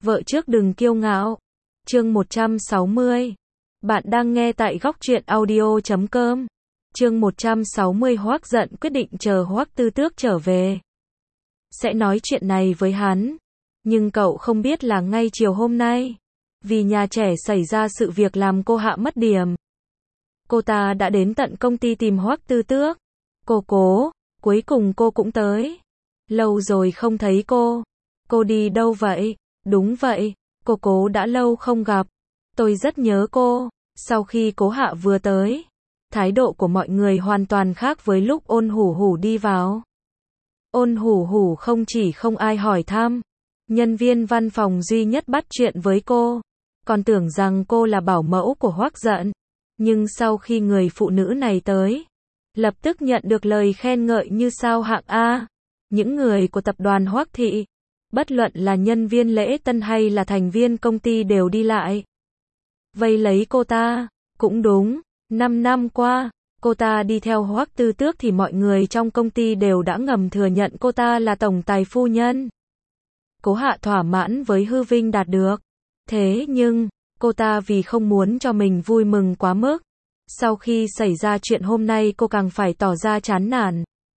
Vợ trước đừng kiêu ngạo. Chương 160. Bạn đang nghe tại Góc Truyện Audio.com. Chương 160. Hoắc giận quyết định chờ Hoắc Tư Tước trở về sẽ nói chuyện này với hắn. Nhưng cậu không biết là ngay chiều hôm nay, vì nhà trẻ xảy ra sự việc làm cô Hạ mất điểm, cô ta đã đến tận công ty tìm Hoắc Tư Tước. Cố, cuối cùng cô cũng tới. Lâu rồi không thấy cô. Cô đi đâu vậy? Đúng vậy, Cố đã lâu không gặp. Tôi rất nhớ cô. Sau khi Cố Hạ vừa tới, thái độ của mọi người hoàn toàn khác với lúc Ôn Hủ Hủ đi vào. Ôn Hủ Hủ không chỉ không ai hỏi thăm, nhân viên văn phòng duy nhất bắt chuyện với cô, còn tưởng rằng cô là bảo mẫu của Hoắc giận. Nhưng sau khi người phụ nữ này tới, lập tức nhận được lời khen ngợi như sao hạng A. Những người của tập đoàn Hoắc Thị, bất luận là nhân viên lễ tân hay là thành viên công ty đều đi lại vây lấy cô ta. Cũng đúng, 5 năm qua, cô ta đi theo Hoắc Tư Tước thì mọi người trong công ty đều đã ngầm thừa nhận cô ta là tổng tài phu nhân. Cố Hạ thỏa mãn với hư vinh đạt được. Thế nhưng, cô ta vì không muốn cho mình vui mừng quá mức, sau khi xảy ra chuyện hôm nay cô càng phải tỏ ra chán nản.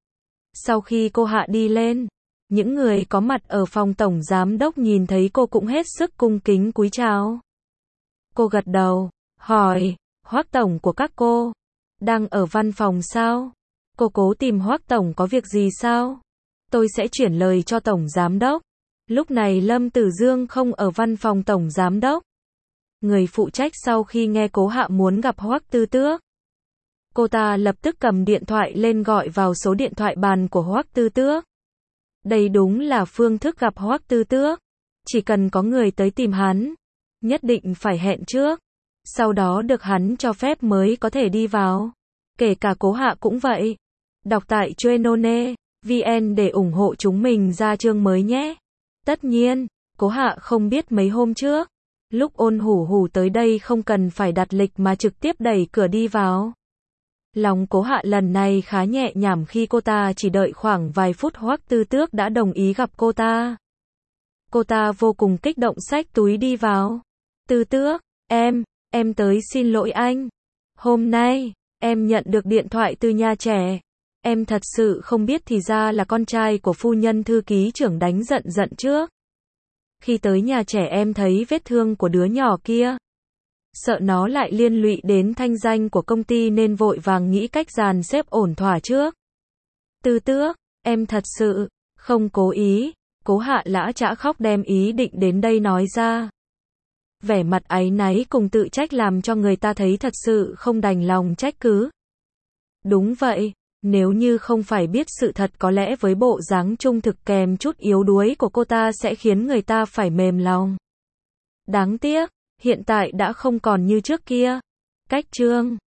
Sau khi cô Hạ đi lên, những người có mặt ở phòng tổng giám đốc nhìn thấy cô cũng hết sức cung kính cúi chào. Cô gật đầu, hỏi, Hoắc tổng của các cô đang ở văn phòng sao? Cô cố tìm Hoắc tổng có việc gì sao? Tôi sẽ chuyển lời cho tổng giám đốc. Lúc này Lâm Tử Dương không ở văn phòng tổng giám đốc. Người phụ trách sau khi nghe Cố Hạ muốn gặp Hoắc Tư Tước, cô ta lập tức cầm điện thoại lên gọi vào số điện thoại bàn của Hoắc Tư Tước. Đây đúng là phương thức gặp Hoắc Tư Tước. Chỉ cần có người tới tìm hắn, nhất định phải hẹn trước, sau đó được hắn cho phép mới có thể đi vào. Kể cả Cố Hạ cũng vậy. Đọc tại Chuenone.vn để ủng hộ chúng mình ra chương mới nhé. Tất nhiên, Cố Hạ không biết mấy hôm trước, lúc Ôn Hủ Hủ tới đây không cần phải đặt lịch mà trực tiếp đẩy cửa đi vào. Lòng Cố Hạ lần này khá nhẹ nhõm khi cô ta chỉ đợi khoảng vài phút Hoắc Tư Tước đã đồng ý gặp cô ta. Cô ta vô cùng kích động xách túi đi vào. Tư Tước, em tới xin lỗi anh. Hôm nay, em nhận được điện thoại từ nhà trẻ. Em thật sự không biết thì ra là con trai của phu nhân thư ký trưởng đánh giận trước. Khi tới nhà trẻ em thấy vết thương của đứa nhỏ kia, sợ nó lại liên lụy đến thanh danh của công ty nên vội vàng nghĩ cách dàn xếp ổn thỏa trước. Tư Tước, em thật sự không cố ý. Cố Hạ lã chã khóc đem ý định đến đây nói ra. Vẻ mặt áy náy cùng tự trách làm cho người ta thấy thật sự không đành lòng trách cứ. Đúng vậy, nếu như không phải biết sự thật có lẽ với bộ dáng trung thực kèm chút yếu đuối của cô ta sẽ khiến người ta phải mềm lòng. Đáng tiếc, hiện tại đã không còn như trước kia. Cách chương